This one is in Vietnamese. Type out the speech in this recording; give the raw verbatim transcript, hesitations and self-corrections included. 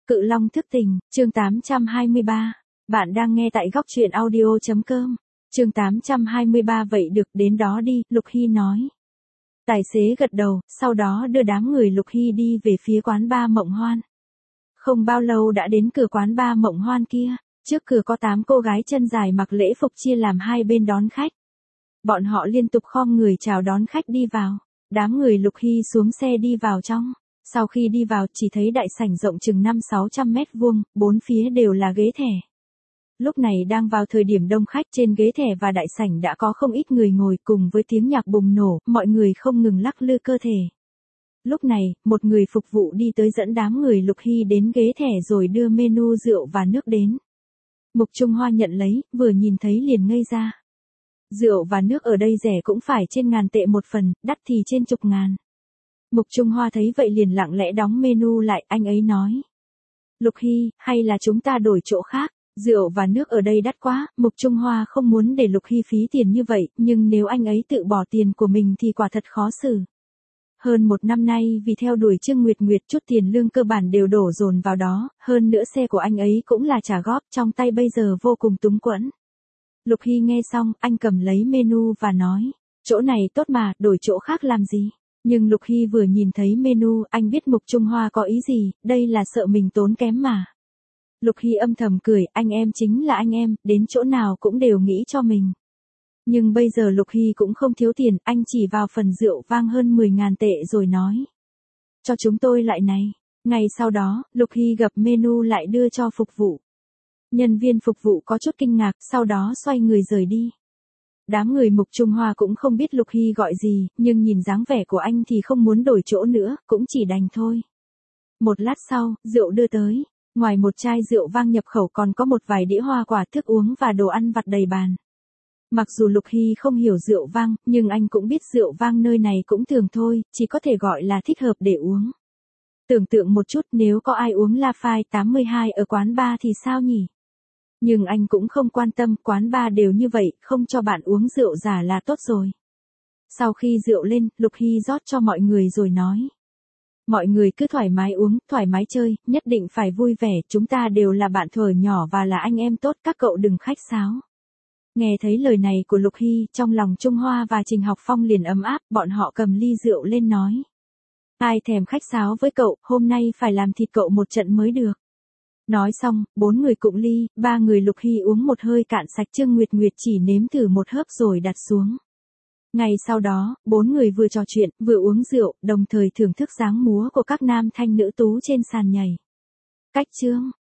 Cự Long thức tỉnh, chương tám trăm hai mươi ba. Bạn đang nghe tại góc truyện audio chấm com. Chương tám trăm hai mươi ba vậy được đến đó đi, Lục Hy nói. Tài xế gật đầu, sau đó đưa đám người Lục Hy đi về phía quán bar Mộng Hoan. Không bao lâu đã đến cửa quán bar Mộng Hoan kia, trước cửa có tám cô gái chân dài mặc lễ phục chia làm hai bên đón khách. Bọn họ liên tục khom người chào đón khách đi vào, đám người Lục Hy xuống xe đi vào trong. Sau khi đi vào chỉ thấy đại sảnh rộng chừng năm sáu trăm mét vuông, bốn phía đều là ghế thẻ. Lúc này đang vào thời điểm đông khách, trên ghế thẻ và đại sảnh đã có không ít người ngồi, cùng với tiếng nhạc bùng nổ, mọi người không ngừng lắc lư cơ thể. Lúc này, một người phục vụ đi tới dẫn đám người Lục Hy đến ghế thẻ rồi đưa menu rượu và nước đến. Mục Trung Hoa nhận lấy, vừa nhìn thấy liền ngây ra. Rượu và nước ở đây rẻ cũng phải trên ngàn tệ một phần, đắt thì trên chục ngàn. Mục Trung Hoa thấy vậy liền lặng lẽ đóng menu lại, anh ấy nói. Lục Hy, hay là chúng ta đổi chỗ khác, rượu và nước ở đây đắt quá. Mục Trung Hoa không muốn để Lục Hy phí tiền như vậy, nhưng nếu anh ấy tự bỏ tiền của mình thì quả thật khó xử. Hơn một năm nay vì theo đuổi Trương Nguyệt Nguyệt, chút tiền lương cơ bản đều đổ dồn vào đó, hơn nữa xe của anh ấy cũng là trả góp, trong tay bây giờ vô cùng túng quẫn. Lục Hy nghe xong, anh cầm lấy menu và nói, chỗ này tốt mà, đổi chỗ khác làm gì? Nhưng Lục Hy vừa nhìn thấy menu, anh biết Mục Trung Hoa có ý gì, đây là sợ mình tốn kém mà. Lục Hy âm thầm cười, anh em chính là anh em, đến chỗ nào cũng đều nghĩ cho mình. Nhưng bây giờ Lục Hy cũng không thiếu tiền, anh chỉ vào phần rượu vang hơn mười ngàn tệ rồi nói. Cho chúng tôi lại này. Ngay sau đó, Lục Hy gập menu lại đưa cho phục vụ. Nhân viên phục vụ có chút kinh ngạc, sau đó xoay người rời đi. Đám người Mục Trung Hoa cũng không biết Lục Hy gọi gì, nhưng nhìn dáng vẻ của anh thì không muốn đổi chỗ nữa, cũng chỉ đành thôi. Một lát sau, rượu đưa tới. Ngoài một chai rượu vang nhập khẩu còn có một vài đĩa hoa quả, thức uống và đồ ăn vặt đầy bàn. Mặc dù Lục Hy không hiểu rượu vang, nhưng anh cũng biết rượu vang nơi này cũng thường thôi, chỉ có thể gọi là thích hợp để uống. Tưởng tượng một chút, nếu có ai uống Lafite tám mươi hai ở quán bar thì sao nhỉ? Nhưng anh cũng không quan tâm, quán bar đều như vậy, không cho bạn uống rượu giả là tốt rồi. Sau khi rượu lên, Lục Hy rót cho mọi người rồi nói. Mọi người cứ thoải mái uống, thoải mái chơi, nhất định phải vui vẻ, chúng ta đều là bạn thuở nhỏ và là anh em tốt, các cậu đừng khách sáo. Nghe thấy lời này của Lục Hy, trong lòng Trung Hoa và Trình Học Phong liền ấm áp, bọn họ cầm ly rượu lên nói. Ai thèm khách sáo với cậu, hôm nay phải làm thịt cậu một trận mới được. Nói xong, bốn người cụng ly, ba người Lục Hy uống một hơi cạn sạch, Trương Nguyệt Nguyệt chỉ nếm thử một hớp rồi đặt xuống. Ngay sau đó, bốn người vừa trò chuyện, vừa uống rượu, đồng thời thưởng thức dáng múa của các nam thanh nữ tú trên sàn nhảy. Cách chương